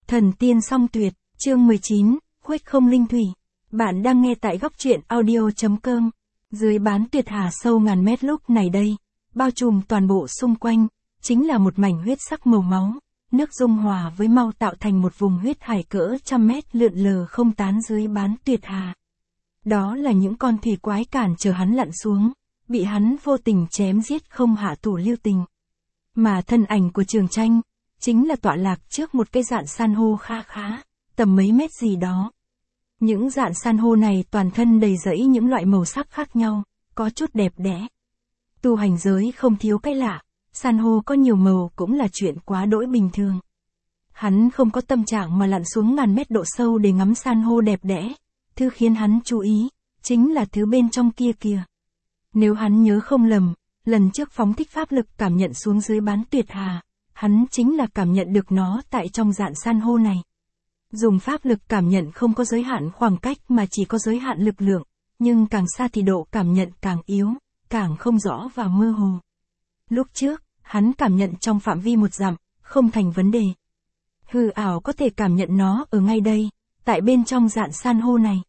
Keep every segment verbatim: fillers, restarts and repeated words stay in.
Thần tiên song tuyệt, chương mười chín, Khuếch không linh thủy. Bạn đang nghe tại góc truyện audio.com. Dưới bán tuyệt hà sâu ngàn mét lúc này đây, bao trùm toàn bộ xung quanh, chính là một mảnh huyết sắc màu máu, nước dung hòa với mau tạo thành một vùng huyết hải cỡ trăm mét lượn lờ không tán dưới bán tuyệt hà. Đó là những con thủy quái cản chờ hắn lặn xuống, bị hắn vô tình chém giết không hạ thủ lưu tình. Mà thân ảnh của Trường Tranh, chính là tọa lạc trước một cái rạn san hô kha khá, tầm mấy mét gì đó. Những rạn san hô này toàn thân đầy rẫy những loại màu sắc khác nhau, có chút đẹp đẽ. Tu hành giới không thiếu cái lạ, san hô có nhiều màu cũng là chuyện quá đỗi bình thường. Hắn không có tâm trạng mà lặn xuống ngàn mét độ sâu để ngắm san hô đẹp đẽ, thứ khiến hắn chú ý, chính là thứ bên trong kia kìa. Nếu hắn nhớ không lầm, lần trước phóng thích pháp lực cảm nhận xuống dưới bán tuyệt hà, hắn chính là cảm nhận được nó tại trong rạn san hô này. Dùng pháp lực cảm nhận không có giới hạn khoảng cách mà chỉ có giới hạn lực lượng, nhưng càng xa thì độ cảm nhận càng yếu, càng không rõ và mơ hồ. Lúc trước, hắn cảm nhận trong phạm vi một dặm, không thành vấn đề. Hư ảo có thể cảm nhận nó ở ngay đây, tại bên trong rạn san hô này.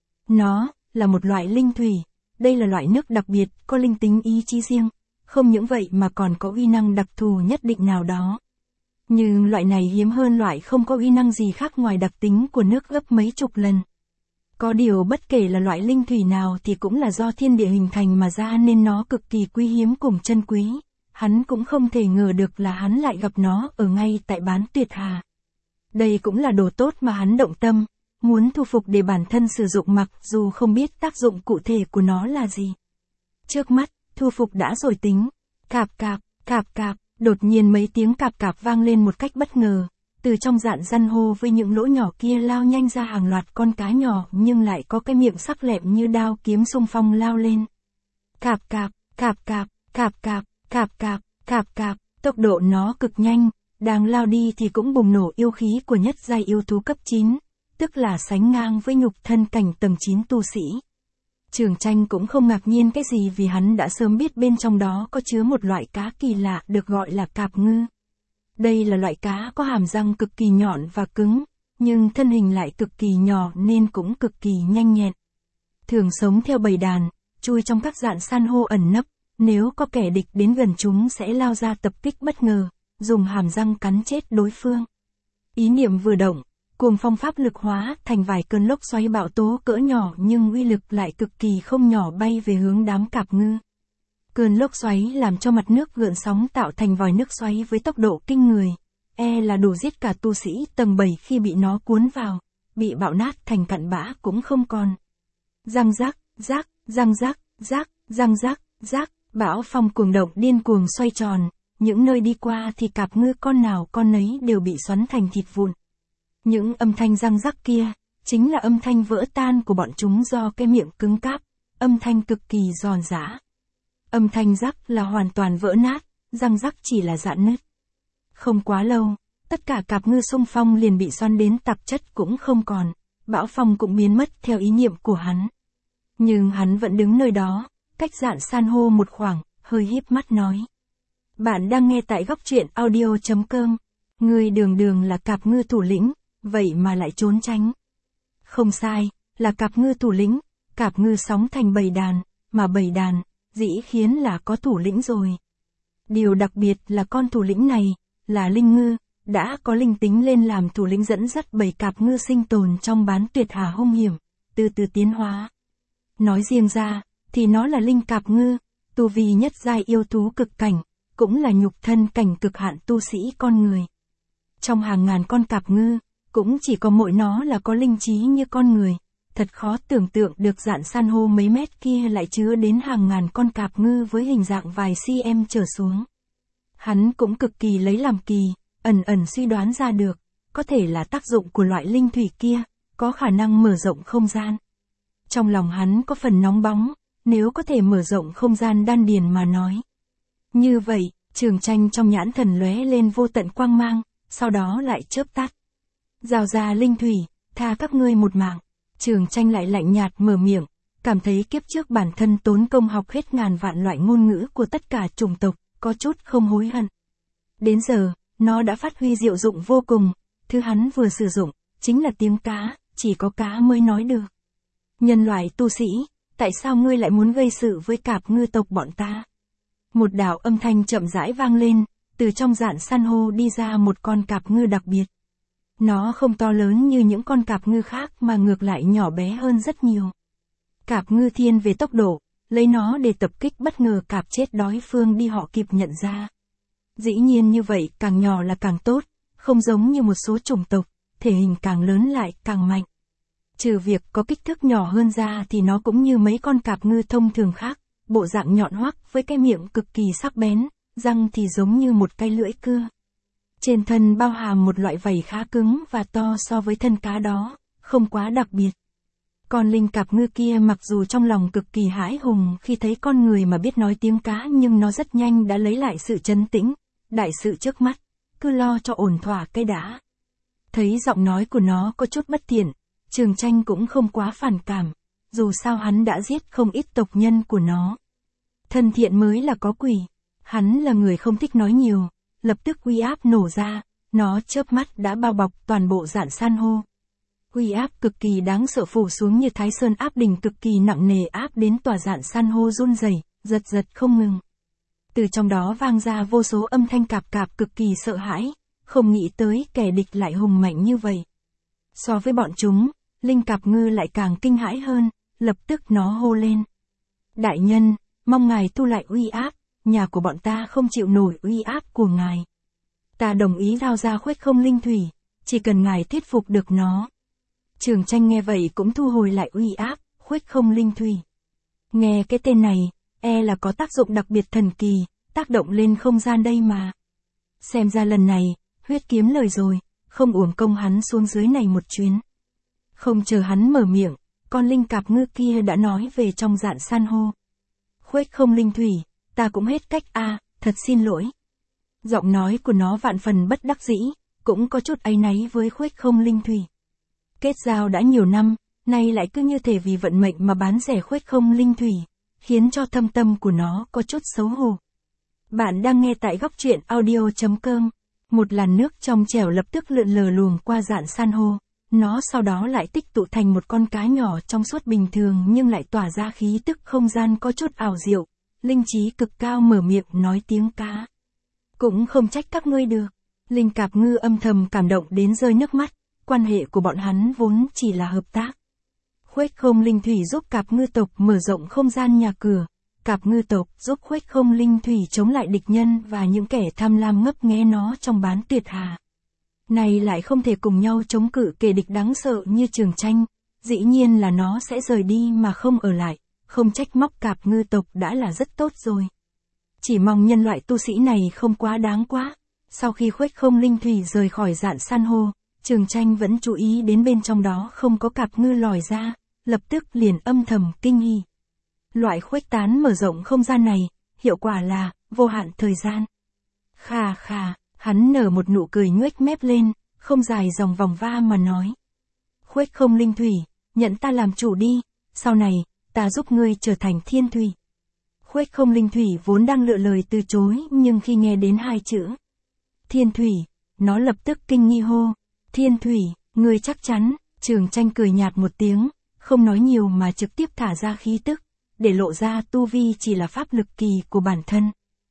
Nó là một loại linh thủy, đây là loại nước đặc biệt, có linh tính ý chí riêng, không những vậy mà còn có uy năng đặc thù nhất định nào đó. Nhưng loại này hiếm hơn loại không có uy năng gì khác ngoài đặc tính của nước gấp mấy chục lần. Có điều bất kể là loại linh thủy nào thì cũng là do thiên địa hình thành mà ra nên nó cực kỳ quý hiếm cùng chân quý. Hắn cũng không thể ngờ được là hắn lại gặp nó ở ngay tại bán tuyệt hà. Đây cũng là đồ tốt mà hắn động tâm, muốn thu phục để bản thân sử dụng mặc dù không biết tác dụng cụ thể của nó là gì. Trước mắt, thu phục đã rồi tính. Cạp cạp, cạp cạp, đột nhiên mấy tiếng cạp cạp vang lên một cách bất ngờ. Từ trong rạn san hô với những lỗ nhỏ kia lao nhanh ra hàng loạt con cá nhỏ nhưng lại có cái miệng sắc lẹm như đao kiếm xung phong lao lên. Cạp cạp, cạp cạp, cạp cạp, cạp cạp, cạp cạp, tốc độ nó cực nhanh, đang lao đi thì cũng bùng nổ yêu khí của nhất giai yêu thú cấp chín, tức là sánh ngang với nhục thân cảnh tầng chín tu sĩ. Trường Tranh cũng không ngạc nhiên cái gì vì hắn đã sớm biết bên trong đó có chứa một loại cá kỳ lạ được gọi là cạp ngư. Đây là loại cá có hàm răng cực kỳ nhọn và cứng, nhưng thân hình lại cực kỳ nhỏ nên cũng cực kỳ nhanh nhẹn. Thường sống theo bầy đàn, chui trong các rạn san hô ẩn nấp, nếu có kẻ địch đến gần chúng sẽ lao ra tập kích bất ngờ, dùng hàm răng cắn chết đối phương. Ý niệm vừa động, cuồng phong pháp lực hóa thành vài cơn lốc xoáy bão tố cỡ nhỏ nhưng uy lực lại cực kỳ không nhỏ bay về hướng đám cạp ngư. Cơn lốc xoáy làm cho mặt nước gợn sóng tạo thành vòi nước xoáy với tốc độ kinh người, e là đủ giết cả tu sĩ tầng bảy khi bị nó cuốn vào, bị bạo nát thành cặn bã cũng không còn. Răng rác, rác, răng rác, rác, răng rác, rác, bão phong cuồng động điên cuồng xoay tròn, những nơi đi qua thì cạp ngư con nào con nấy đều bị xoắn thành thịt vụn. Những âm thanh răng rắc kia, chính là âm thanh vỡ tan của bọn chúng do cái miệng cứng cáp, âm thanh cực kỳ giòn giã. Âm thanh rắc là hoàn toàn vỡ nát, răng rắc chỉ là rạn nứt. Không quá lâu, tất cả cạp ngư xung phong liền bị xoắn đến tạp chất cũng không còn, bão phong cũng biến mất theo ý niệm của hắn. Nhưng hắn vẫn đứng nơi đó, cách rạn san hô một khoảng, hơi híp mắt nói. Bạn đang nghe tại góc truyện audio.com, người đường đường là cạp ngư thủ lĩnh, vậy mà lại trốn tránh. Không sai, là cạp ngư thủ lĩnh, cạp ngư sóng thành bầy đàn, mà bầy đàn, dĩ khiến là có thủ lĩnh rồi. Điều đặc biệt là con thủ lĩnh này, là linh ngư, đã có linh tính lên làm thủ lĩnh dẫn dắt bầy cạp ngư sinh tồn trong bán tuyệt hà hung hiểm, từ từ tiến hóa. Nói riêng ra, thì nó là linh cạp ngư, tu vi nhất giai yêu thú cực cảnh, cũng là nhục thân cảnh cực hạn tu sĩ con người. Trong hàng ngàn con cạp ngư, cũng chỉ có mỗi nó là có linh trí như con người, thật khó tưởng tượng được rạn san hô mấy mét kia lại chứa đến hàng ngàn con cạp ngư với hình dạng vài cm trở xuống. Hắn cũng cực kỳ lấy làm kỳ, ẩn ẩn suy đoán ra được, có thể là tác dụng của loại linh thủy kia, có khả năng mở rộng không gian. Trong lòng hắn có phần nóng bóng, nếu có thể mở rộng không gian đan điền mà nói. Như vậy, Trường Tranh trong nhãn thần lóe lên vô tận quang mang, sau đó lại chớp tắt. Rào ra linh thủy, tha các ngươi một mạng. Trường Tranh lại lạnh nhạt mở miệng, cảm thấy kiếp trước bản thân tốn công học hết ngàn vạn loại ngôn ngữ của tất cả chủng tộc, có chút không hối hận. Đến giờ, nó đã phát huy diệu dụng vô cùng, thứ hắn vừa sử dụng, chính là tiếng cá, chỉ có cá mới nói được. Nhân loại tu sĩ, tại sao ngươi lại muốn gây sự với cạp ngư tộc bọn ta? Một đạo âm thanh chậm rãi vang lên, từ trong rạn san hô đi ra một con cạp ngư đặc biệt. Nó không to lớn như những con cạp ngư khác mà ngược lại nhỏ bé hơn rất nhiều. Cạp ngư thiên về tốc độ, lấy nó để tập kích bất ngờ cạp chết đói phương đi họ kịp nhận ra. Dĩ nhiên như vậy càng nhỏ là càng tốt, không giống như một số chủng tộc, thể hình càng lớn lại càng mạnh. Trừ việc có kích thước nhỏ hơn ra thì nó cũng như mấy con cạp ngư thông thường khác, bộ dạng nhọn hoắt với cái miệng cực kỳ sắc bén, răng thì giống như một cái lưỡi cưa. Trên thân bao hàm một loại vảy khá cứng và to so với thân cá đó, không quá đặc biệt. Con linh cạp ngư kia mặc dù trong lòng cực kỳ hãi hùng khi thấy con người mà biết nói tiếng cá nhưng nó rất nhanh đã lấy lại sự trấn tĩnh, đại sự trước mắt, cứ lo cho ổn thỏa cái đã. Thấy giọng nói của nó có chút bất thiện, Trường Tranh cũng không quá phản cảm, dù sao hắn đã giết không ít tộc nhân của nó. Thân thiện mới là có quỷ, hắn là người không thích nói nhiều, lập tức uy áp nổ ra, nó chớp mắt đã bao bọc toàn bộ rạn san hô. Uy áp cực kỳ đáng sợ phủ xuống như Thái Sơn áp đỉnh cực kỳ nặng nề áp đến tòa rạn san hô run rẩy, giật giật không ngừng. Từ trong đó vang ra vô số âm thanh cạp cạp cực kỳ sợ hãi, không nghĩ tới kẻ địch lại hùng mạnh như vậy. So với bọn chúng, linh cạp ngư lại càng kinh hãi hơn, lập tức nó hô lên. Đại nhân, mong ngài thu lại uy áp, nhà của bọn ta không chịu nổi uy áp của ngài. Ta đồng ý giao ra Khuếch Không Linh Thủy, chỉ cần ngài thuyết phục được nó. Trường Tranh nghe vậy cũng thu hồi lại uy áp, Khuếch Không Linh Thủy. Nghe cái tên này, e là có tác dụng đặc biệt thần kỳ, tác động lên không gian đây mà. Xem ra lần này, huyết kiếm lời rồi, không uổng công hắn xuống dưới này một chuyến. Không chờ hắn mở miệng, con linh cạp ngư kia đã nói về trong rạn san hô. Khuếch Không Linh Thủy, ta cũng hết cách a, à, thật xin lỗi. Giọng nói của nó vạn phần bất đắc dĩ, cũng có chút áy náy với Khuếch Không Linh Thủy. Kết giao đã nhiều năm, nay lại cứ như thể vì vận mệnh mà bán rẻ Khuếch Không Linh Thủy, khiến cho thâm tâm của nó có chút xấu hổ. Bạn đang nghe tại góc truyện audio chấm com. Một làn nước trong trẻo lập tức lượn lờ luồng qua rạn san hô, nó sau đó lại tích tụ thành một con cá nhỏ trong suốt bình thường nhưng lại tỏa ra khí tức không gian có chút ảo diệu, linh trí cực cao mở miệng nói tiếng cá. Cũng không trách các ngươi được. Linh cạp ngư âm thầm cảm động đến rơi nước mắt, quan hệ của bọn hắn vốn chỉ là hợp tác. Khuếch Không Linh Thủy giúp cạp ngư tộc mở rộng không gian nhà cửa, cạp ngư tộc giúp Khuếch Không Linh Thủy chống lại địch nhân và những kẻ tham lam ngấp nghé nó trong bán tuyệt hà. Này lại không thể cùng nhau chống cự kẻ địch đáng sợ như Trường Tranh, dĩ nhiên là nó sẽ rời đi mà không ở lại, không trách móc cạp ngư tộc đã là rất tốt rồi. Chỉ mong nhân loại tu sĩ này không quá đáng quá. Sau khi Khuếch Không Linh Thủy rời khỏi rạn san hô, Trường Tranh vẫn chú ý đến bên trong đó không có cạp ngư lòi ra, lập tức liền âm thầm kinh hỉ. Loại khuếch tán mở rộng không gian này, hiệu quả là vô hạn thời gian. Khà khà, hắn nở một nụ cười nhoếch mép lên, không dài dòng vòng va mà nói. Khuếch Không Linh Thủy, nhận ta làm chủ đi, sau này, ta giúp ngươi trở thành thiên thủy. Khuếch Không Linh Thủy vốn đang lựa lời từ chối nhưng khi nghe đến hai chữ thiên thủy, nó lập tức kinh nghi hô. Thiên thủy, ngươi chắc chắn? Trường Tranh cười nhạt một tiếng, không nói nhiều mà trực tiếp thả ra khí tức, để lộ ra tu vi chỉ là pháp lực kỳ của bản thân.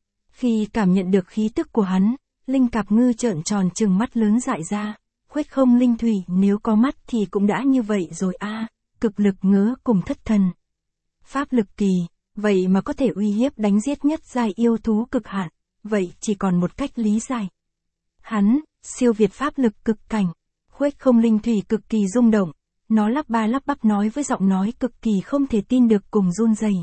Khi cảm nhận được khí tức của hắn, linh cạp ngư trợn tròn trừng mắt lớn dại ra. Khuếch Không Linh Thủy nếu có mắt thì cũng đã như vậy rồi a, à, cực lực ngớ cùng thất thần. Pháp lực kỳ, vậy mà có thể uy hiếp đánh giết nhất giai yêu thú cực hạn, vậy chỉ còn một cách lý giải. Hắn, siêu việt pháp lực cực cảnh. Khuếch Không Linh Thủy cực kỳ rung động, nó lắp ba lắp bắp nói với giọng nói cực kỳ không thể tin được cùng run rẩy.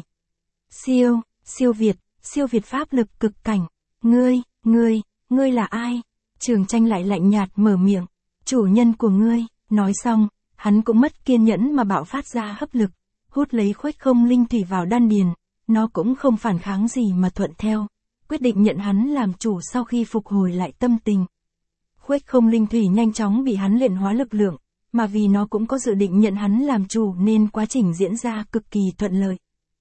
Siêu, siêu việt, siêu việt pháp lực cực cảnh. Ngươi, ngươi, ngươi là ai? Trường Tranh lại lạnh nhạt mở miệng. Chủ nhân của ngươi. Nói xong, hắn cũng mất kiên nhẫn mà bạo phát ra hấp lực, hút lấy Khuếch Không Linh Thủy vào đan điền. Nó cũng không phản kháng gì mà thuận theo, quyết định nhận hắn làm chủ sau khi phục hồi lại tâm tình. Khuếch Không Linh Thủy nhanh chóng bị hắn luyện hóa lực lượng, mà vì nó cũng có dự định nhận hắn làm chủ nên quá trình diễn ra cực kỳ thuận lợi.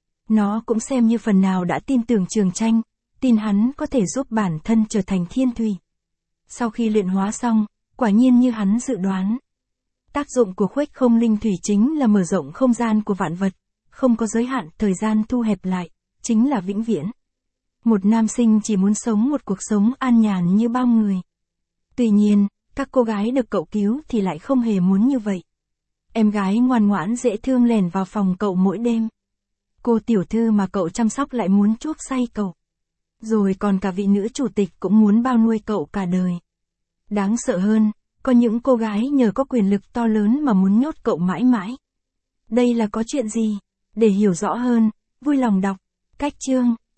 Nó cũng xem như phần nào đã tin tưởng Trường Tranh, tin hắn có thể giúp bản thân trở thành thiên thủy. Sau khi luyện hóa xong, Quả nhiên như hắn dự đoán. Tác dụng của khuếch không linh thủy chính là mở rộng không gian của vạn vật, không có giới hạn, thời gian thu hẹp lại, chính là vĩnh viễn. Một nam sinh chỉ muốn sống một cuộc sống an nhàn như bao người. Tuy nhiên, các cô gái được cậu cứu thì lại không hề muốn như vậy. Em gái ngoan ngoãn dễ thương lèn vào phòng cậu mỗi đêm. Cô tiểu thư mà cậu chăm sóc lại muốn chuốc say cậu. Rồi còn cả vị nữ chủ tịch cũng muốn bao nuôi cậu cả đời. Đáng sợ hơn, có những cô gái nhờ có quyền lực to lớn mà muốn nhốt cậu mãi mãi. Đây là có chuyện gì? Để hiểu rõ hơn, vui lòng đọc. Cách chương